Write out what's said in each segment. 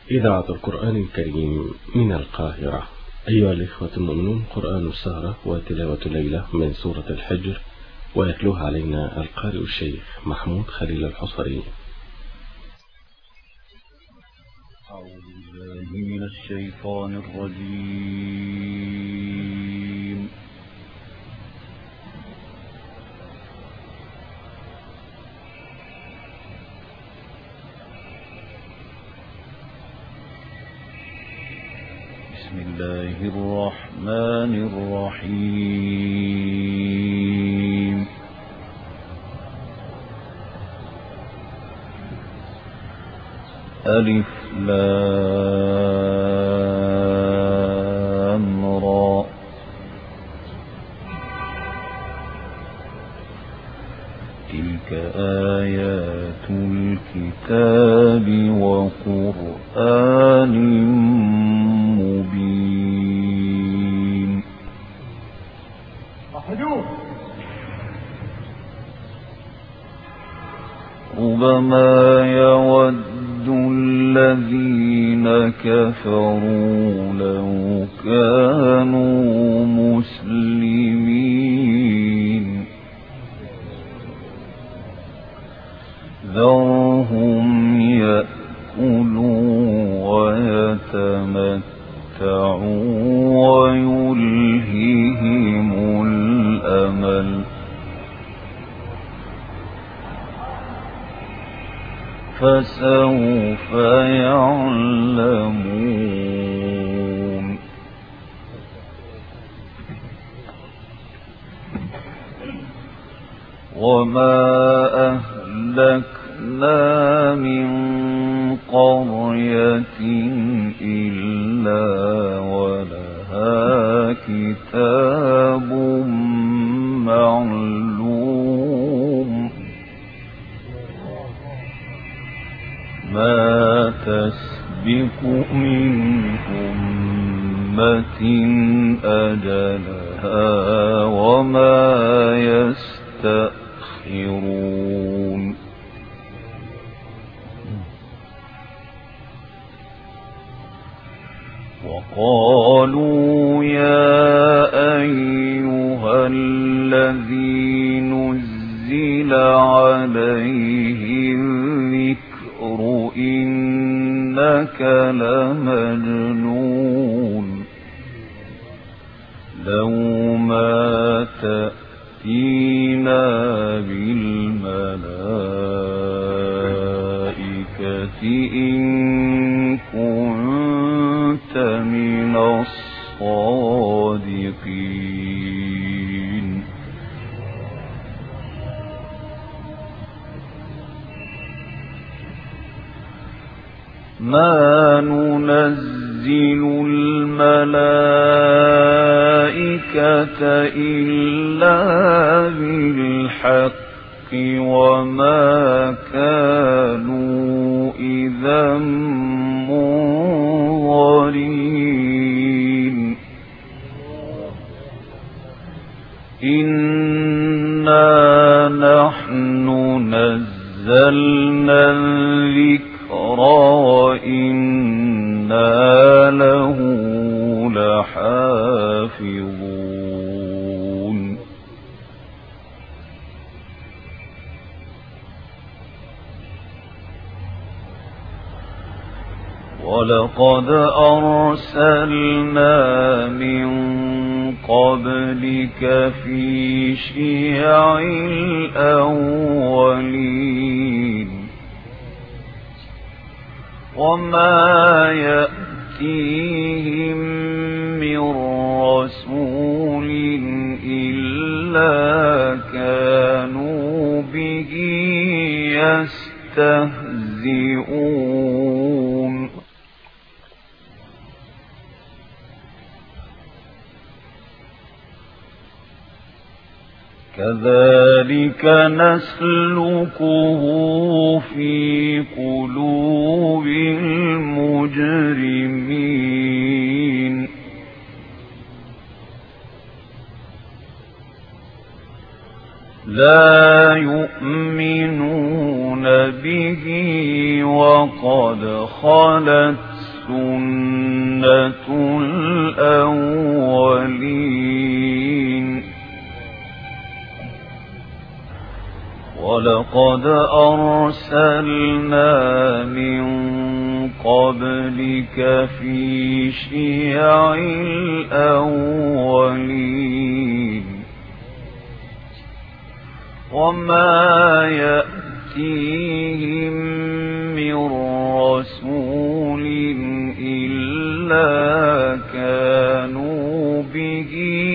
إذاعة القرآن الكريم من القاهرة. أيها الإخوة المؤمنون، قرآن السهرة وتلاوة الليلة من سورة الحجر، ويتلوها علينا القارئ الشيخ محمود خليل الحصري. أعوذ بالله من الشيطان الرجيم. بسم الله الرحمن الرحيم. ألف لام را. تلك آيات الكتاب وقرآن مبين. ربما يود الذين كفروا لو كانوا مسلمين ذرهم يأكلوا ويتمتعوا ويلههم الأمل فسوف يعلمون. وما أهلكنا من قرية إلا ولها كتاب معلوم ما تسبق من أمة أجلها وما يستأخرون. وقالوا يا أيها الذي نزل عليه الذكر إنك لمجنون لو ما تأتينا بالملائكة إن كنت من الصادقين. ما ننزل الملائكة إلا بالحق وما كانوا إذا منظرين. إنا نحن نزلنا الذكر وإنا له لحافظون. ولقد أرسلنا من قبلك في شيع الأولين وما يأتيهم من رسول إلا كانوا به يستهزئون. كذلك نسلكه في قلوب المجرمين. لا يؤمنون به وقد خلت سُنَّةُ الْأَوَّلِينَ وَلَقَدْ أَرْسَلْنَا مِن قَبْلِكَ فِي شِيَعِ الْأَوَّلِينَ وَمَا يَأْتِيهِم مِّن رَّسُولٍ إِلَّا كَانُوا بِهِ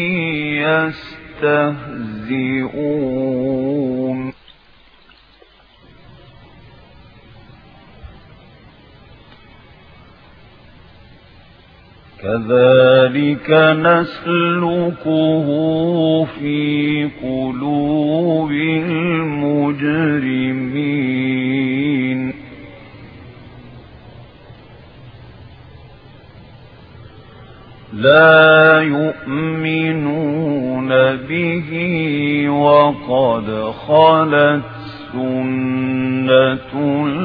يَسْتَهْزِئُونَ كَذَلِكَ نَسْلُكُهُ فِي قُلُوبِ الْمُجْرِمِينَ لَا يُؤْمِنُونَ بِهِ وَقَدْ خَلَتْ سُنَّةُ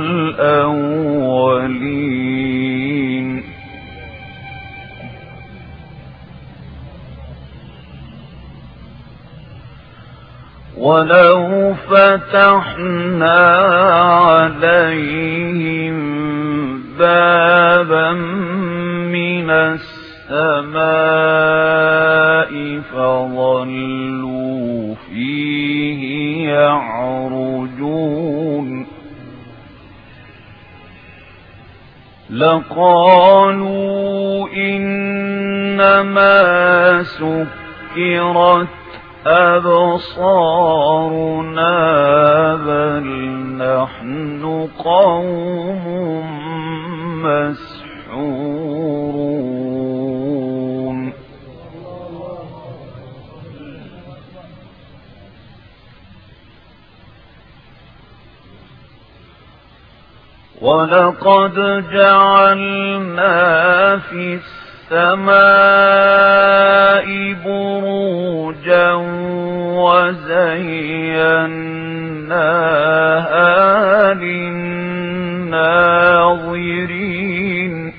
الْأَوَّلِينَ وَلَوْ فَتَحْنَا عَلَيْهِمْ بَابًا مِّنَ السَّمَاءِ فَظَلُّوا فِيهِ يَعْرُجُونَ لَقَالُوا إِنَّمَا سُكِّرَتْ أَبْصَارُنَا بَلْ نَحْنُ قَوْمٌ مَسْحُورُونَ وَلَقَدْ جَعَلْنَا فِي السَّمَاءِ بُرُوجًا وَزَيَّنَّاهَا لِلنَّاظِرِينَ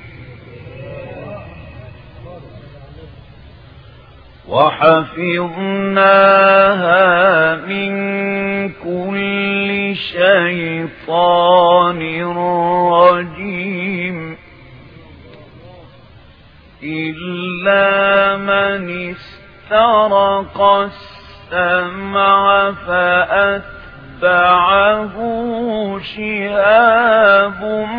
وَحَفِظْنَاهَا مِنْ كُلِّ شَيْطَانٍ رَجِيمٍ إِلَّا مَنِ اسْتَرَقَ السَّمْعَ فَأَتْبَعَهُ شِهَابٌ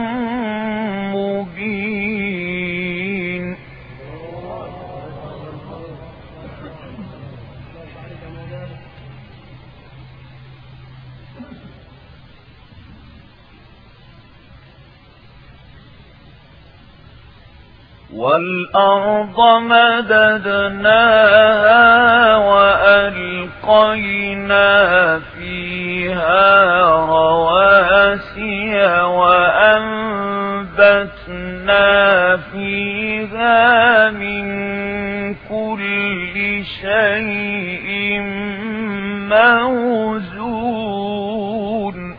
مُبِينٌ وَالْأَرْضَ مَدَدْنَاهَا وَأَلْقَيْنَا فِيهَا رَوَاسِيَ وَأَنبَتْنَا فِيهَا مِن كُلِّ شَيْءٍ مَّوْزُونٍ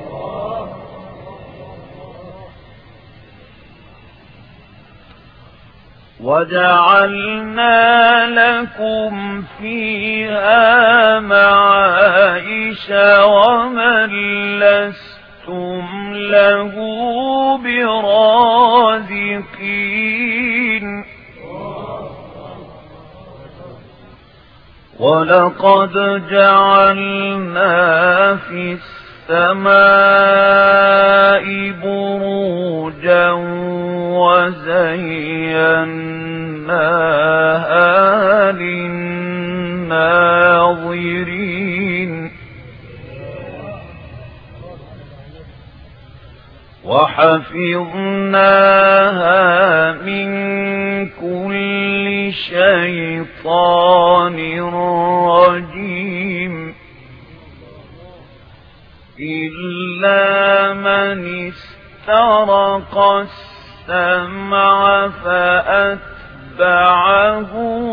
وَجَعَلْنَا لَكُمْ فِيهَا مَعَايِشَ وَمَن لَّسْتُمْ لَهُ بِرَازِقِينَ وَلَقَدْ جَعَلْنَا فِي السَّمَاءِ بُرُوجًا وَزَيَّنَّاهَا لِلنَّاظِرِينَ وَحَفِظْنَاهَا مِنْ كُلِّ شَيْطَانٍ رَجِيمٍ إِلَّا مَنِ اسْتَرَقَ السَّمْعَ فَأَتْبَعَهُ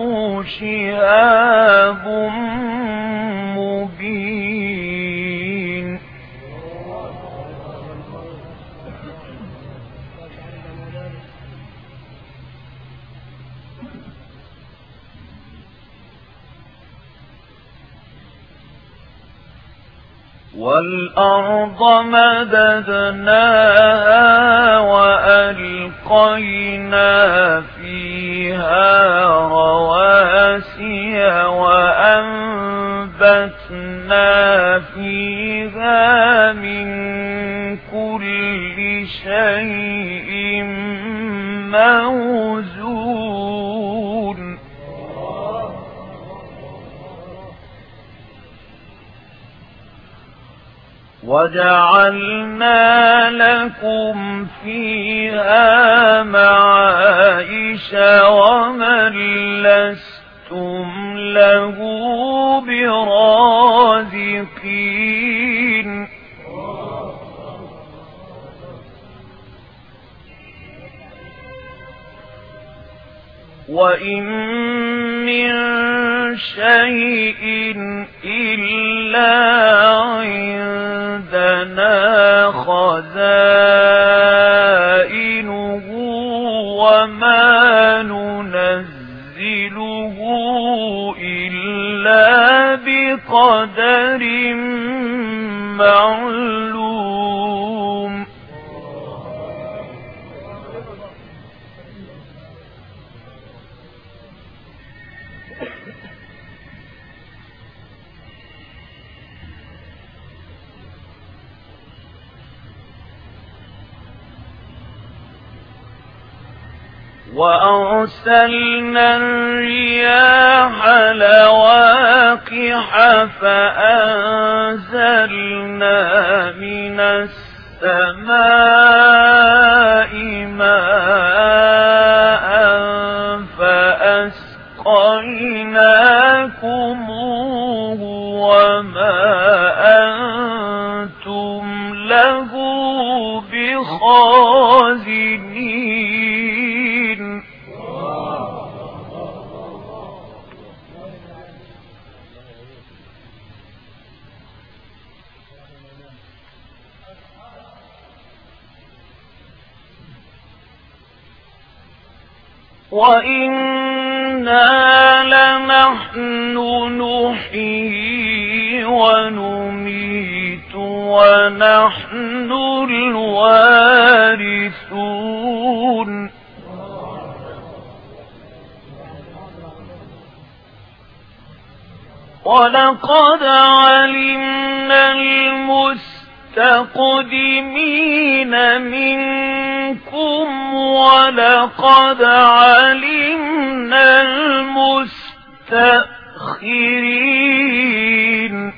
شِهَابٌ مُبِينٌ والأرض مددناها وألقينا فيها رواسي وأنبتنا فيها من كل شيء موزون وجعلنا لكم فيها معايش ومن لستم له برازقين وإن من شيء إلا عندنا خزائنه وما ننزله إلا بقدر معلوم وأرسلنا الرياح لواقح فأنزلنا من السماء ماء فأسقيناكموه وما أنتم له بخازنين وإنا لنحن نحيي ونميت ونحن الوارثون ولقد علمنا المستقدمين منكم ولقد علمنا المستأخرين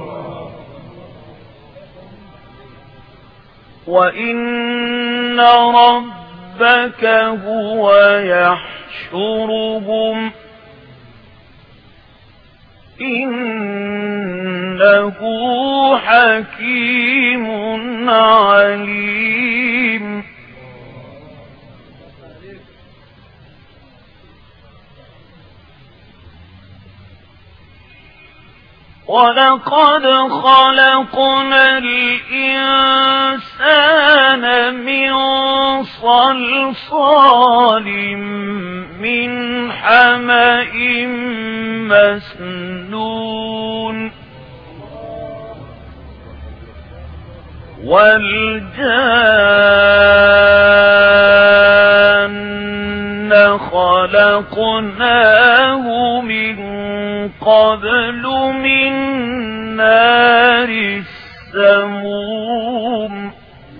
وإن ربك هو يحشرهم إنه حكيم عليم ولقد خلقنا الإنسان من صلصال من حمأ مسنون والجان خلقناه من قبل من نار السموم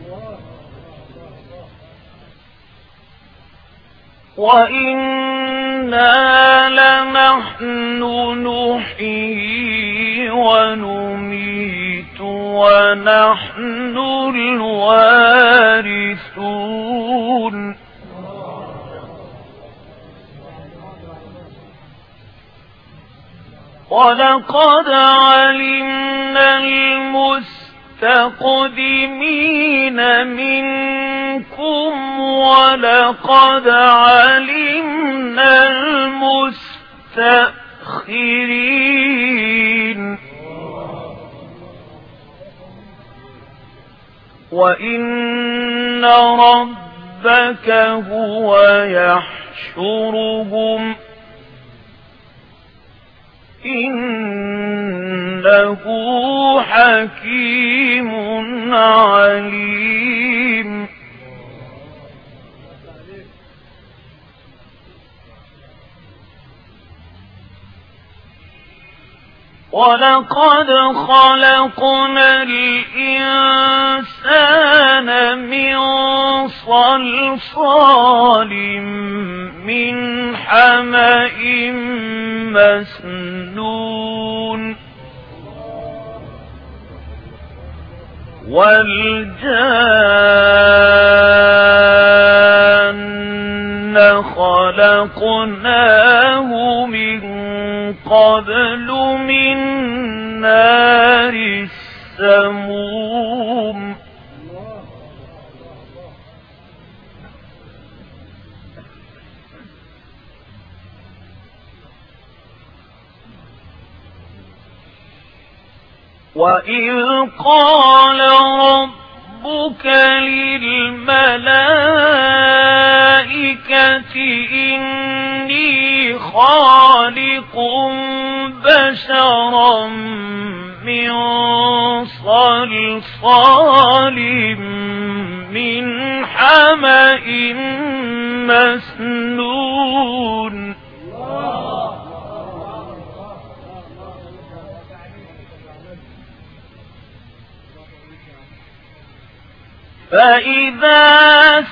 وإنا لنحن نحيي ونميت ونحن الوارثون ولقد علمنا المستقدمين منكم ولقد علمنا المستأخرين وإن ربك هو يحشرهم إنه إنه حكيم عليم. ولقد خلقنا الإنسان من صلصال من حمأ مسنون والجان خلقناه من قبل من نار السموم وإذ قال ربك للملائكة إني خالق بشرا من صلصال من حمأ مسنون فإذا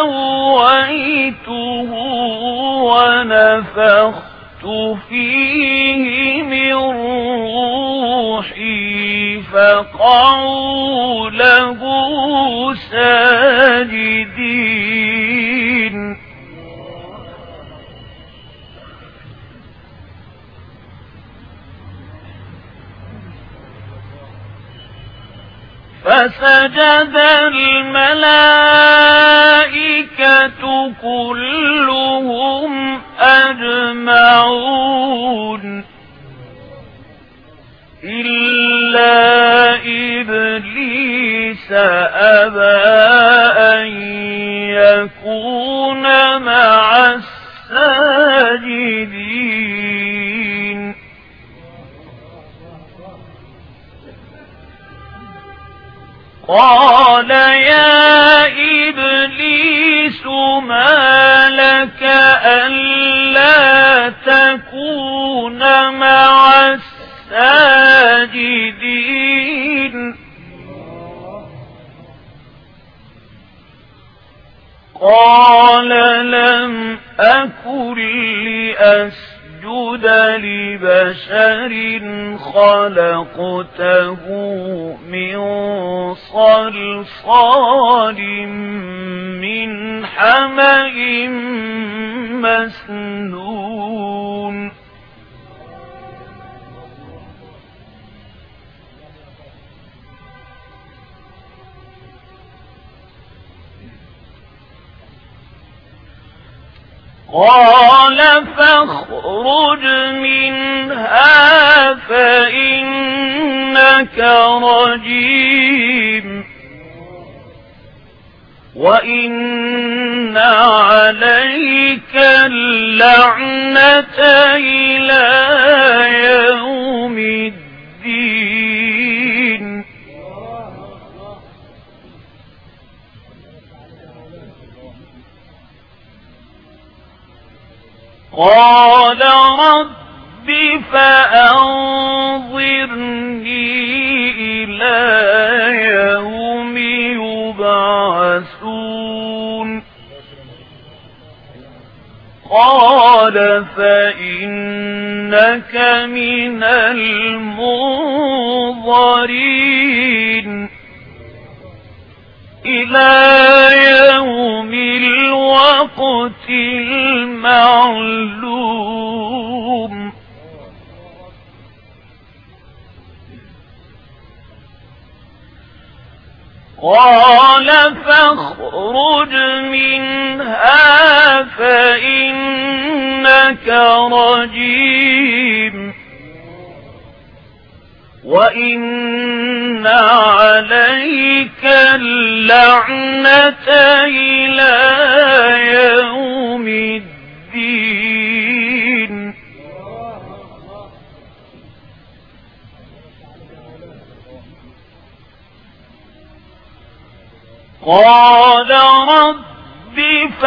سويته ونفخت فيه من روحي فقعوا له ساجدين فسجد الملائكة كلهم أجمعون إلا إبليس أبى أن يكون مع الساجدين قال يا إبليس ما لك ألا تكون مع الساجدين قال لم أكن لأسجد لبشر خلقته من صلصال من حمأ مسنون قال فاخرج منها فإنك رجيم وإن عليك اللعنة إلى يوم الدين قال رب فأنظرني إلى يوم يبعثون قال فإنك من المنظرين إلى يوم الوقت المعلوم قال فاخرج منها فإنك رجيم وإن عليك اللعنة إلى يوم الدين قال رب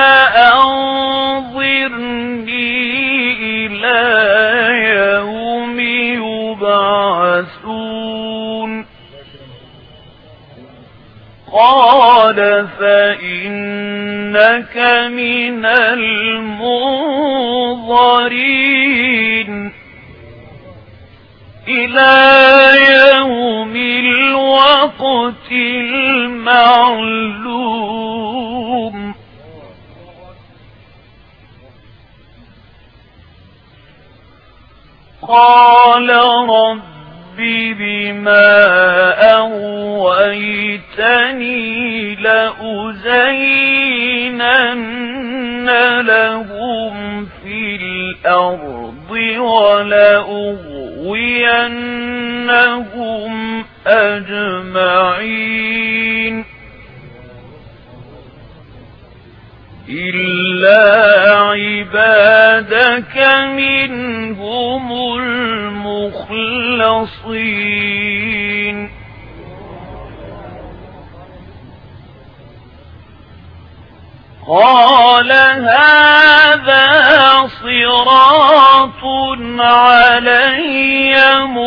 فأنظرني إلى يوم يبعثون قال فإنك من المنظرين إلى يوم الوقت المعلوم قال رب بما أغويتني لأزينن لهم في الأرض ولأغوينهم أجمعين إلا عبادك منهم المخلصين قال هذا صراط علي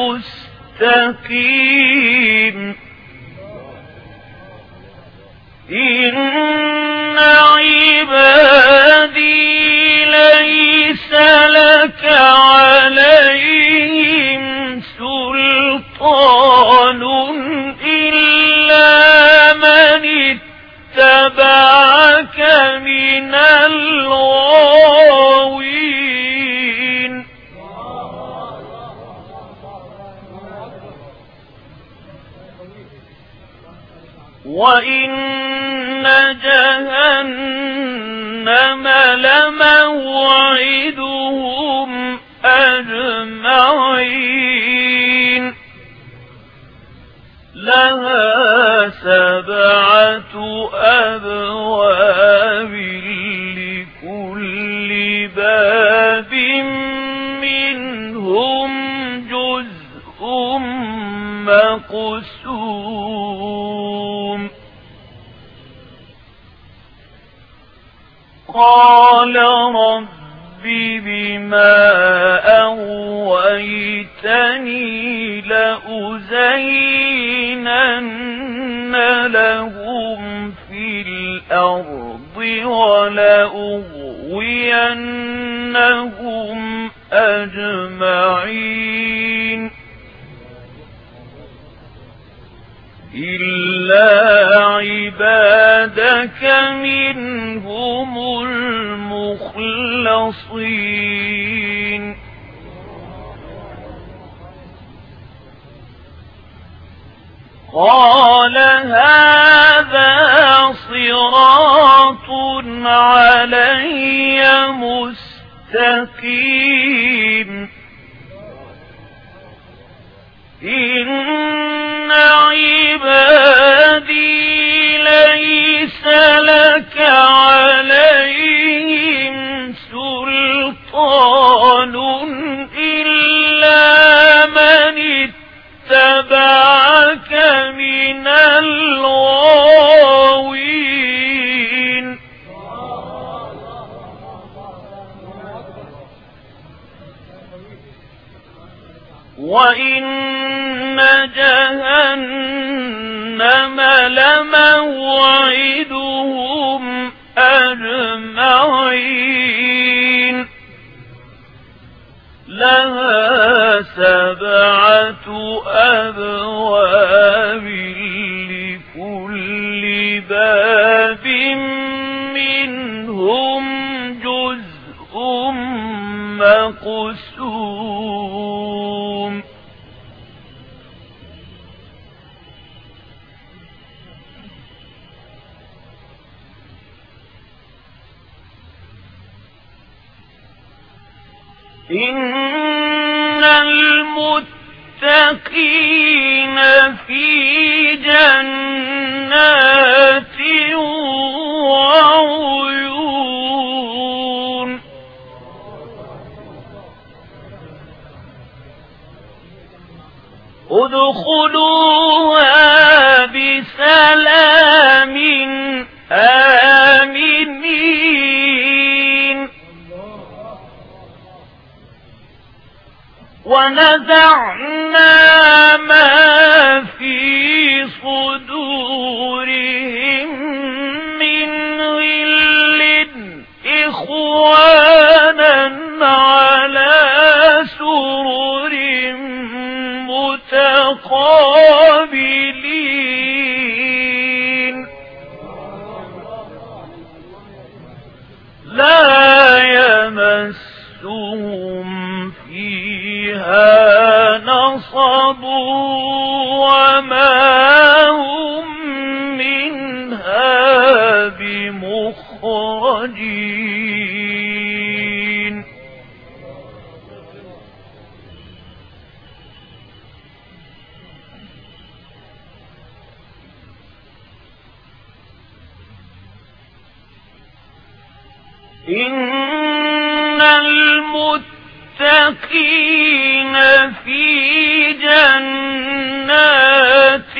مستقيم إن عبادي ليس لك عليهم سلطان إلا من اتبعك من الغاوين وإن جهنم لموعدهم أجمعين لها 7 أبواب لكل باب منهم جزء مقسوم قال رب بما أغويتني لأزينن لهم في الأرض ولأغوينهم أجمعين إلا عبادك منهم المخلصين قال هذا صراط علي مستقيم إن عبادي ليس لك عليهم سلطان إلا من اتبعك من الغاوين وإن جهنم لموعدهم أجمعين لها 7 أبواب لكل باب منهم جزء مقسوم إن المتقين في جنات وعيون ادخلوها بسلام ونزعنا ما في صدورهم من غل إخوانا على سرر متقابلين لا يمسهم فيها نصب وما هم منها بمخرجين إن المتقين في جنات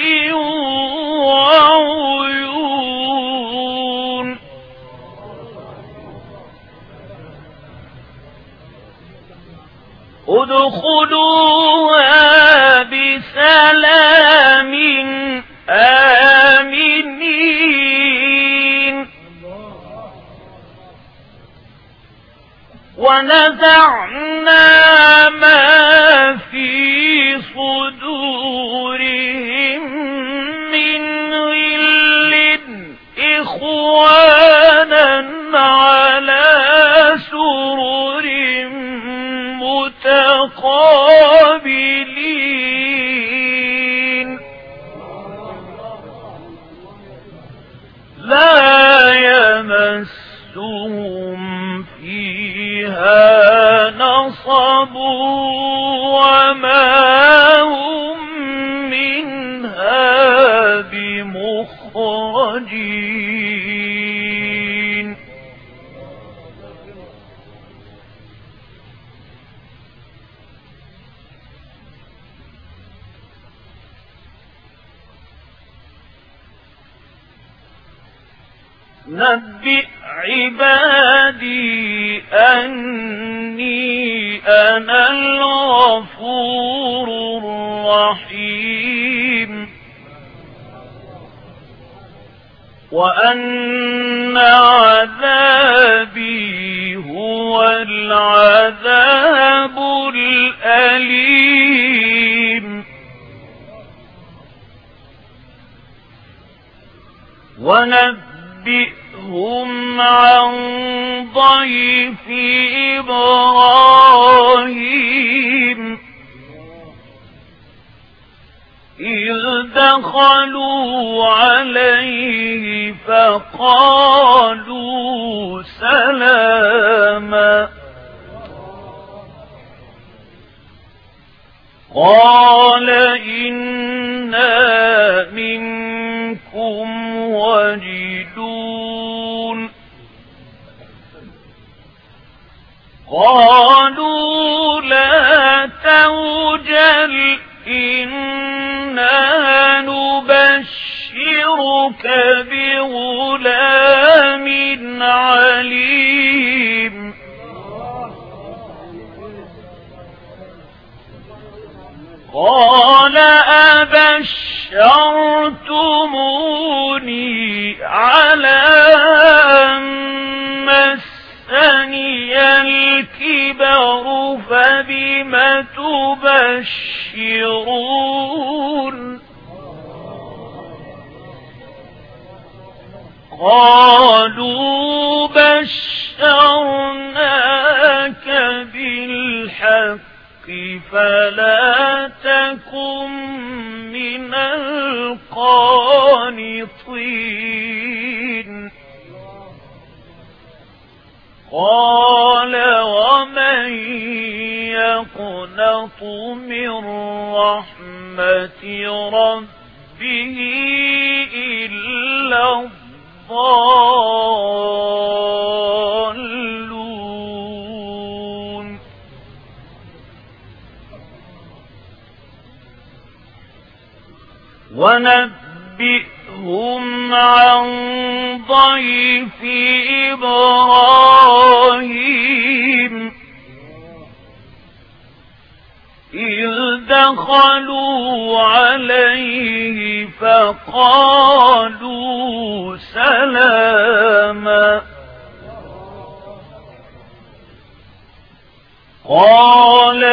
وعيون ادخلوها بسلام آمنين ونزعنا ما في صدورهم من غل إخوانا على سرر متقابلين لا يمسهم فيها نصب وما هم منها بمخرجين نبئ عبادي أني أنا الغفور الرحيم وأن عذابي هو العذاب الأليم ونبئهم عن ضيف إبراهيم إذ دخلوا عليه فقالوا سلاما قال إنا منكم وجلون قالوا لا توجل إنا نبشرك بغلام عليم قال أبشرتموني على أن مسني الكبر فبم تبشرون قالوا بشرناك بالحق فلا تكن من القانطين قال ومن يقنط من رحمة ربه إلا الضالون ونبئهم عن ضيف إبراهيم دخلوا عليه فقالوا سلاما قال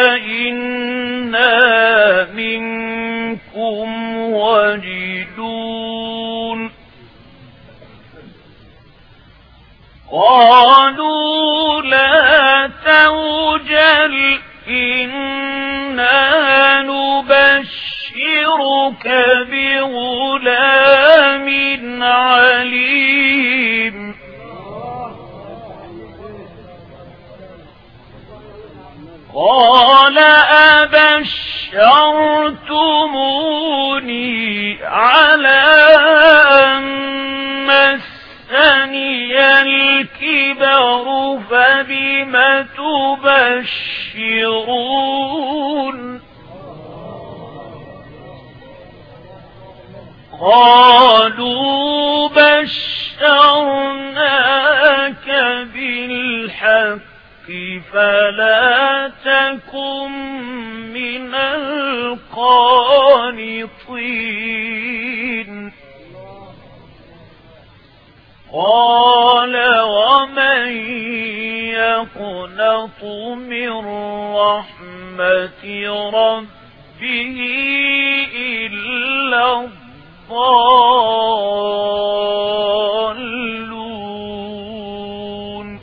إنا منكم وجلون قالوا لا توجل إنا نبشرك بغلام عليم قال أبشرتموني على أن مسني الكبر فبم تبشرون قالوا بشرناك بالحق فلا تكن من القانطين قال ومن يقنط من رحمة ربه إلا الضالون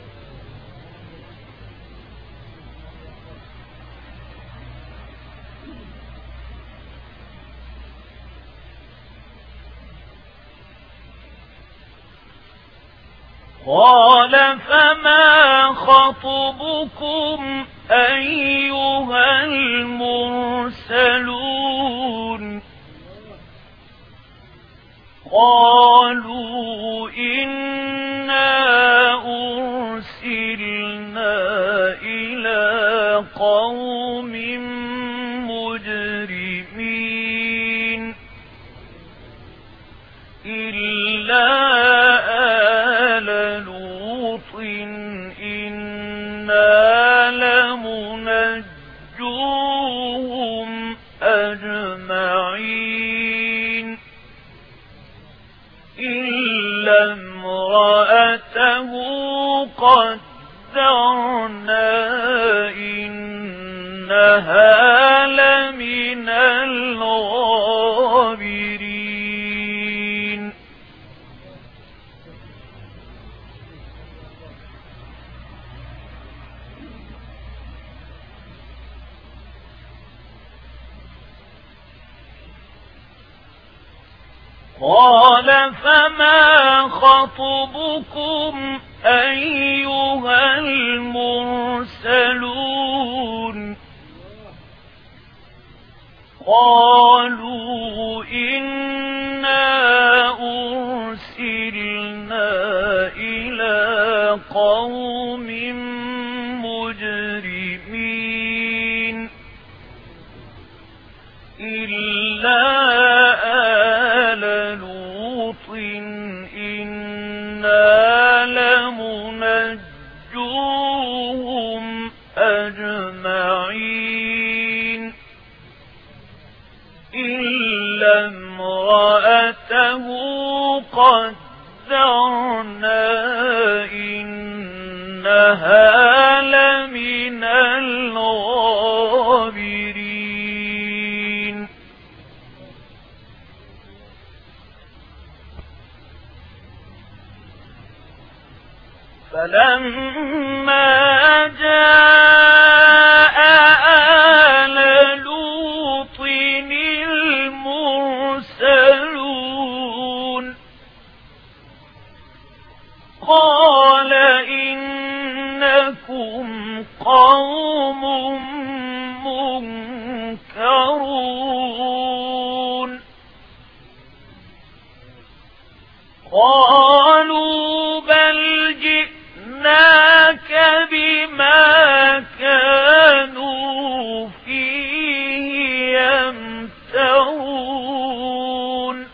قال فما خطبكم أيها المرسلون قالوا إنا أرسلنا إلى قوم مجرمين إلا آل لوط إنا لمنجوهم أجمعين إلا امرأته قدرنا إنها لمن الغابرين قال فما خطبكم أيها المرسلون قالوا إنا أرسلنا إلى قوم مجرمين إلا آل لوط إنا لمنجوهم أجمعين إلا امرأته قدرنا إنها لمن الغابرين فلما جاء آل لوط المرسلون قال إنكم قوم منكرون قالوا بل جئناك بما كانوا فيه يمترون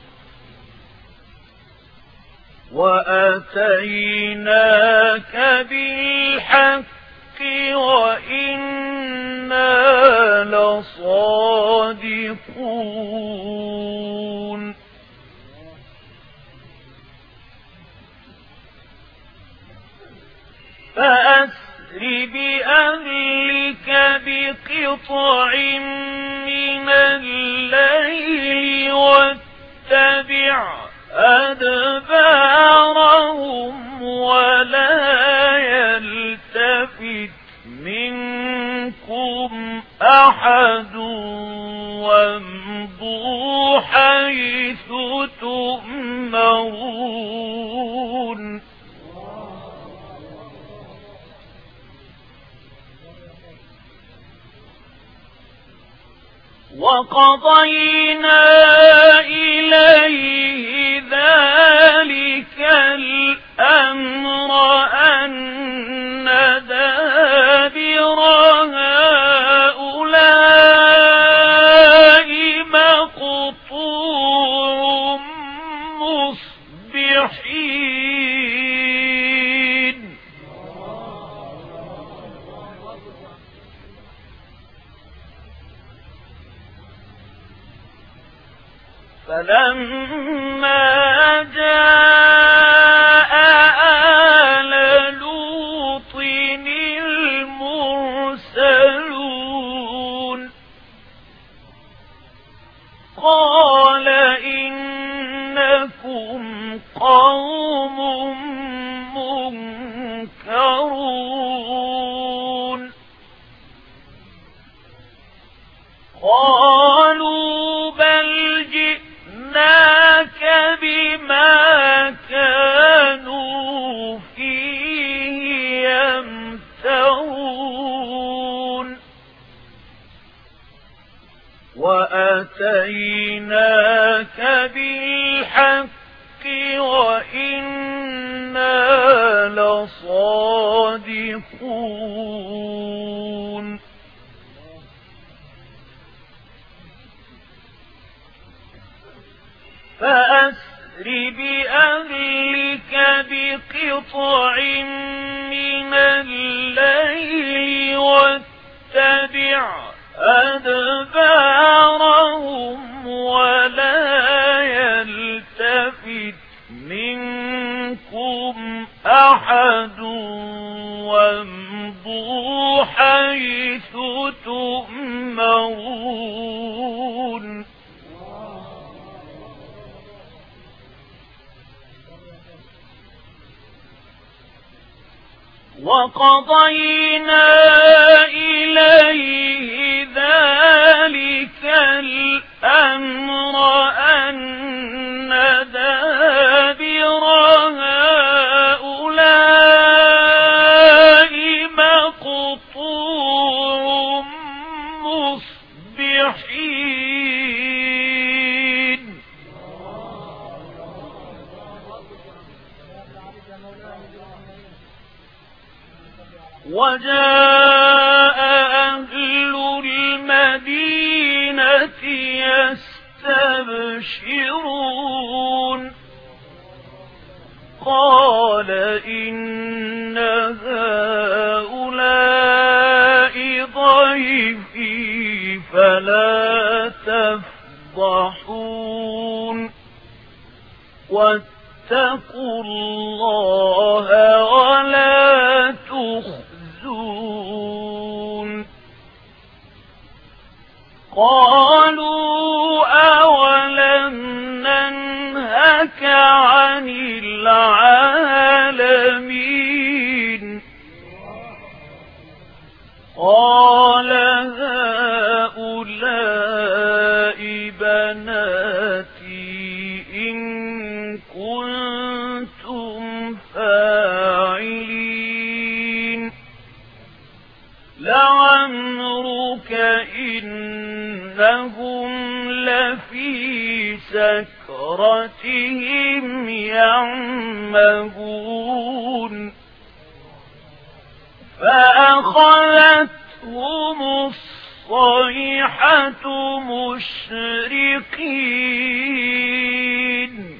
وأتيناك بالحق وإنا لصادقون يعلمون فأسر بأهلك بقطع من الليل واتبع أدبارهم ولا يلتفت منكم أحد وامضوا حيث تؤمرون وقضينا إليه ذلك الأمر أن دابر هؤلاء مقطوع مصبحين فلما جاء آل لوط المرسلون قال إنكم قوم منكرون قالوا بل جئناك بما كانوا فيه يمترون وأتيناك بالحق وإنا لصادقون فأسر بأهلك بقطع من الليل واتبع أدبارهم ولا يلتفت منكم أحد وامضوا حيث تؤمرون وقضينا إليه ذلك الأمر أن دابر هؤلاء مقطوع مصبحين وجاء أهل المدينة يستبشرون قال إن هؤلاء ضيفي فلا تفضحون واتقوا الله ولا تخزون قالوا أولم ننهك عن العالمين قال هؤلاء بناتي إن كنتم فاعلين لعمرك إنهم لفي سكرتهم يعمهون فأخذتهم الصيحة مشرقين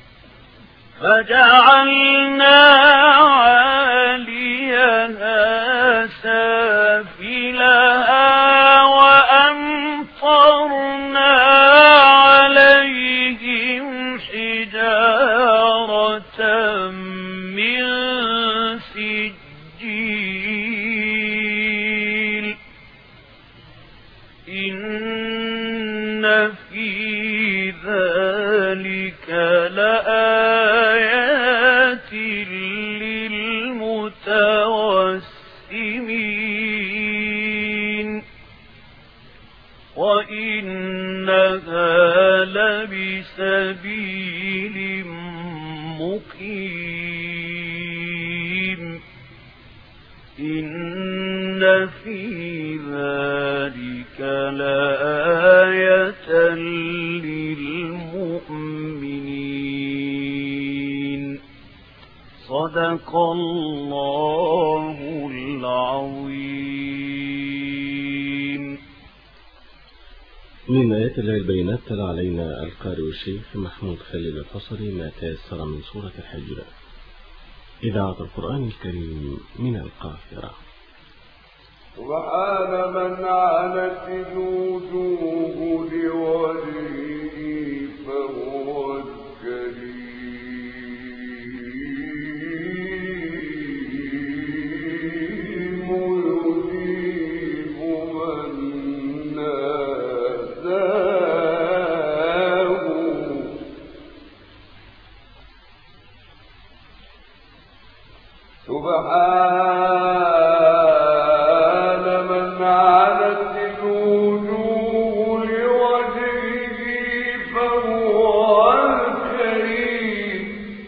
فجعلنا عاليها سافلها وأمطرنا السجيل إن في ذلك لآيات للمتوسمين وإنها لبسبيل مقيم إن في ذلك لآية للمؤمنين صدق الله العظيم. من آيات الله البينات تلا علينا القارئ الشيخ محمود خليل الحصري ما تيسر من سورة الحجر. إذاعة القرآن الكريم من القاهرة. سبحان من عنت الوجوه لوجهه فهو الكريم يجيب من ناداه سبحان من عنت الوجوه لوجهه فهو الكريم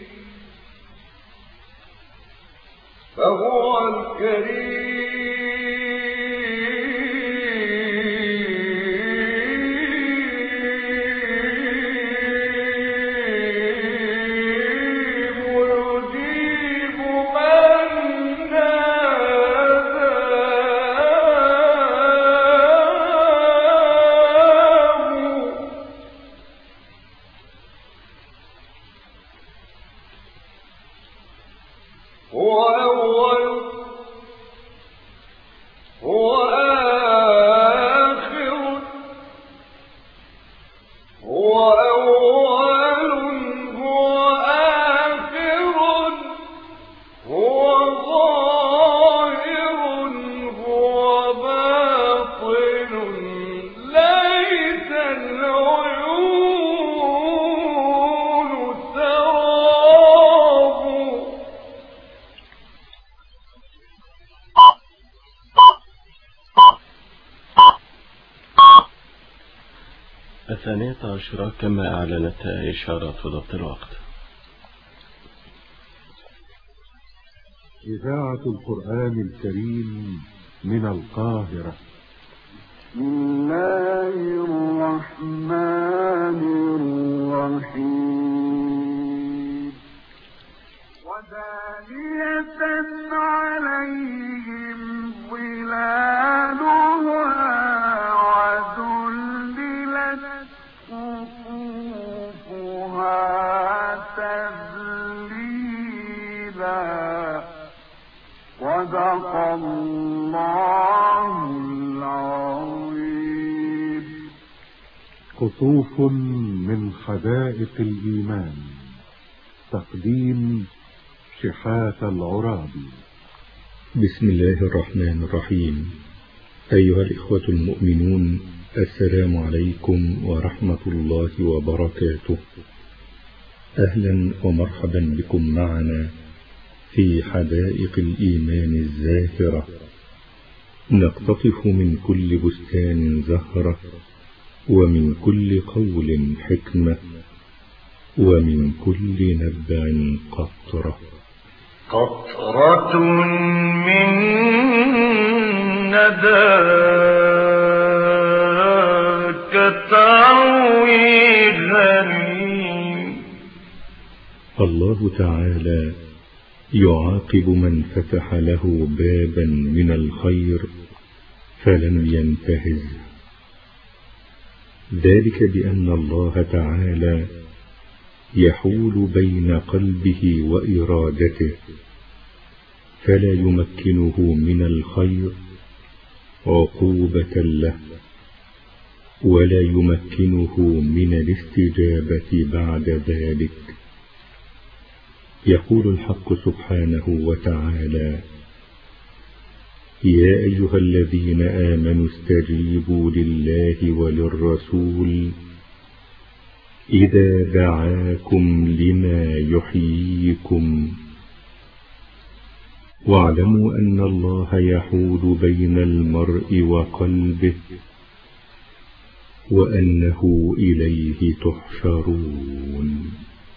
الثانية عشرة كما أعلنت إشارة ضبط الوقت. إذاعة القرآن الكريم من القاهرة. بسم الله الرحمن الرحيم. ودانية عليهم ظلالها وذللت قطوفها تذليلا صدق الله العظيم. قطوف من حدائق الإيمان. تقديم شحاة العرابي. بسم الله الرحمن الرحيم. أيها الإخوة المؤمنون، السلام عليكم ورحمة الله وبركاته. أهلا ومرحبا بكم معنا في حدائق الإيمان الزاهرة، نقتطف من كل بستان زهرة، ومن كل قول حكمة، ومن كل نبع قطرة. قطرة من ندى كتروي غنيم. الله تعالى يعاقب من فتح له بابا من الخير فلم ينتهز، ذلك بأن الله تعالى يحول بين قلبه وإرادته، فلا يمكنه من الخير عقوبة له، ولا يمكنه من الاستجابة بعد ذلك. يقول الحق سبحانه وتعالى: يا أيها الذين آمنوا استجيبوا لله وللرسول إذا دعاكم لما يحييكم واعلموا أن الله يحول بين المرء وقلبه وأنه إليه تحشرون.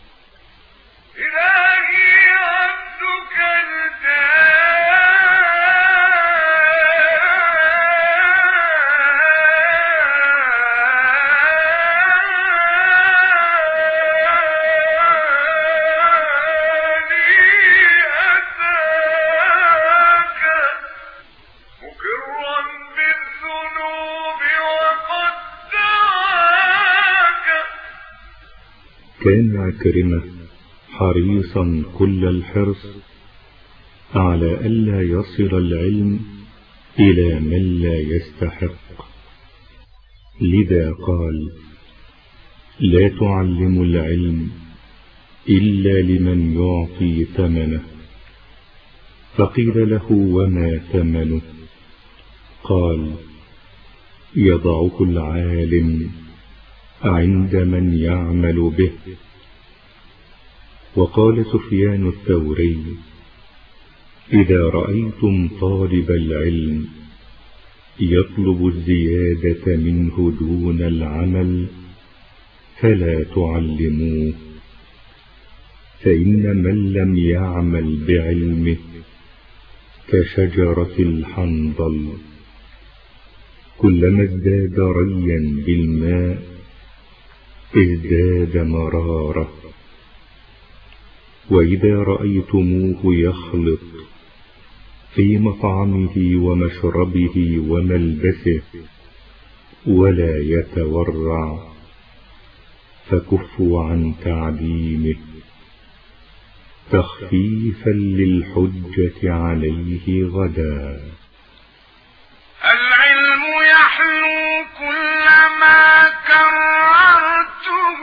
كان عكرمة حريصا كل الحرص على ألا يصل العلم إلى من لا يستحق، لذا قال: لا تعلموا العلم إلا لمن يعطي ثمنه. فقيل له: وما ثمنه؟ قال: يضعه العالم عند من يعمل به. وقال سفيان الثوري: إذا رأيتم طالب العلم يطلب الزيادة منه دون العمل فلا تعلموه، فإن من لم يعمل بعلمه كشجرة الحنظل، كلما ازداد ريا بالماء ازداد مرارة. وإذا رأيتموه يخلط في مطعمه ومشربه وملبسه ولا يتورع فكفوا عن تعليمه تخفيفا للحجة عليه غدا. العلم يحلو كلما كررته،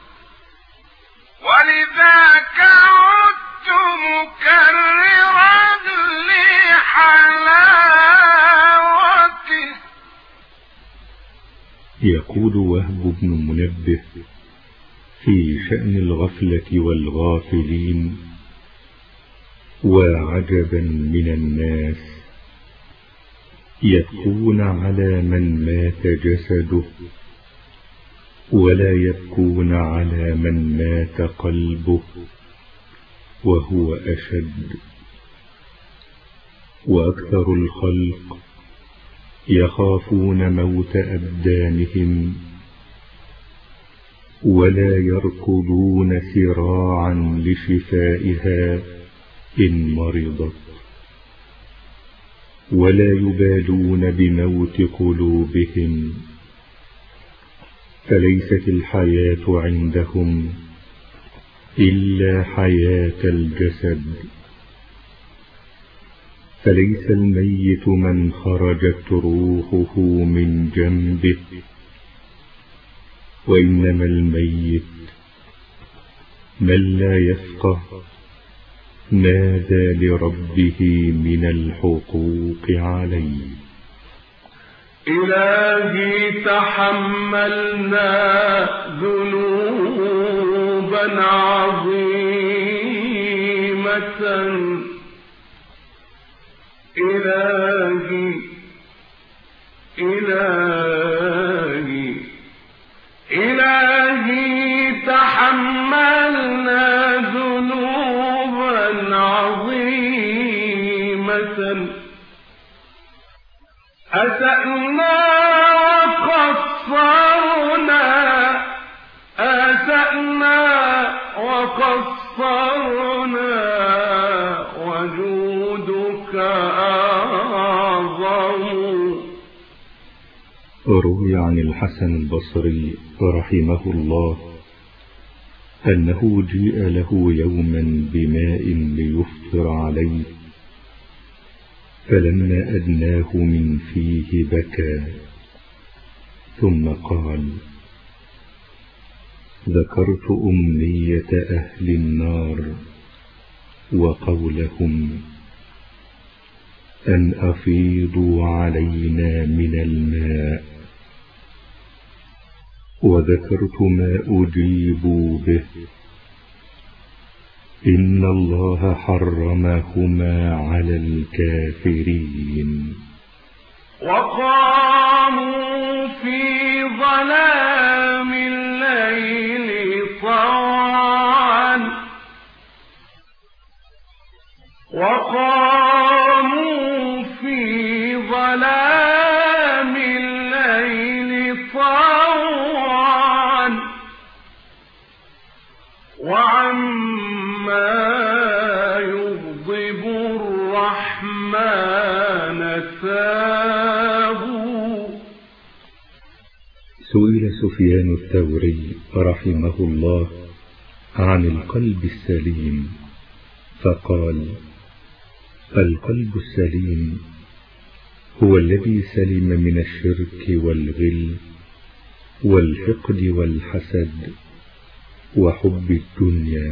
ولذاك عدت مكررا لحلاوته. يقول وهب بن منبه في شأن الغفلة والغافلين: وعجبا من الناس يبكون على من مات جسده ولا يبكون على من مات قلبه، وهو أشد. وأكثر الخلق يخافون موت أبدانهم ولا يركضون سراعا لشفائها إن مرضت، ولا يبالون بموت قلوبهم، فليست الحياة عندهم إلا حياة الجسد. فليس الميت من خرجت روحه من جنبه، وإنما الميت من لا يفقه ماذا لربه من الحقوق عليه. إلهي تحملنا ذنوبا عظيمة، إلهي إلهي إلهي تحملنا ذنوبا عظيمة، أسأنا وقصرنا، أسأنا وقصرنا، وجودك أعظم. روي عن الحسن البصري رحمه الله أنه جيء له يوما بماء ليفطر عليه، فلما أدناه من فيه بكى، ثم قال: ذكرت أمنية أهل النار وقولهم: أن أفيضوا علينا من الماء، وذكرت ما أجيبوا به، إن الله حرمهما على الكافرين. وقاموا في ظلام الليل طوعا، وقاموا في ظلام الليل طوعا، وعما يغضب الرحمن تابوا. سئل سفيان الثوري رحمه الله عن القلب السليم، فقال: القلب السليم هو الذي سلم من الشرك والغل والحقد والحسد وحب الدنيا،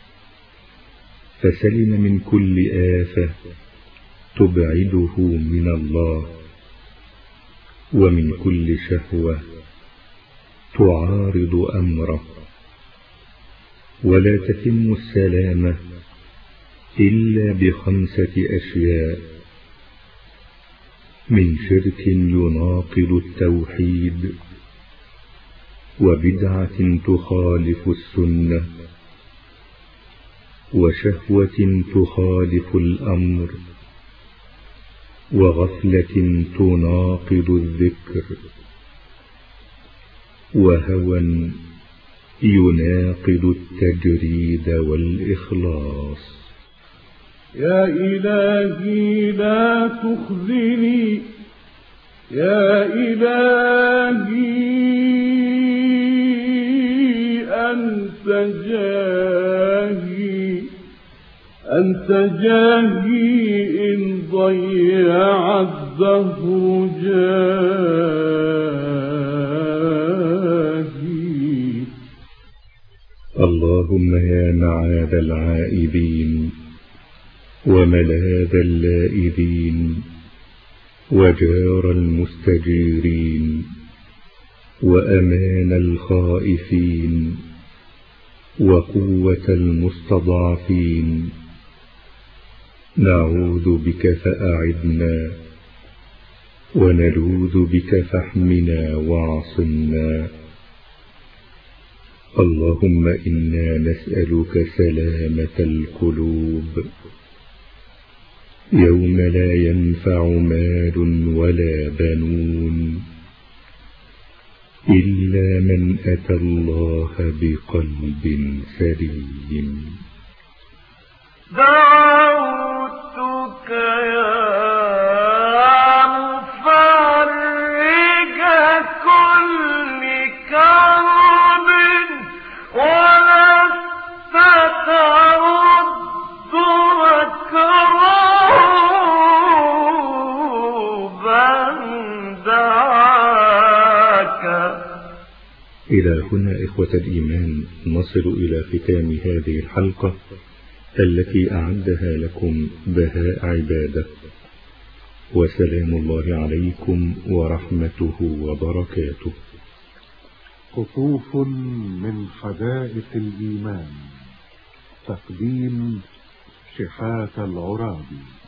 فسلم من كل آفة تبعده من الله، ومن كل شهوة تعارض أمره. ولا تتم السلامة إلا ب5 أشياء: من شرك يناقض التوحيد، وبدعة تخالف السنة، وشهوة تخالف الأمر، وغفلة تناقض الذكر، وهوى يناقض التجريد والإخلاص. يا إلهي لا تخزني، يا إلهي أنت جاهي إن ضيع الدهر جاهي. اللهم يا معاذ العائذين، وملاذ اللائذين، وجار المستجيرين، وأمان الخائفين، وقوة المستضعفين، نعوذ بك فأعذنا، ونلوذ بك فاحمنا واعصمنا. اللهم إنا نسألك سلامة القلوب يوم لا ينفع مال ولا بنون إلا من أتى الله بقلب سليم. دعوتك يا مفرج كل كرب، ولست ترد مكروبا دعاك. إلى هنا إخوة الإيمان نصل إلى ختام هذه الحلقة التي أعدها لكم بهاء عبادة، وسلام الله عليكم ورحمته وبركاته. قطوف من حدائق الإيمان، تقديم شحاتة العرابي.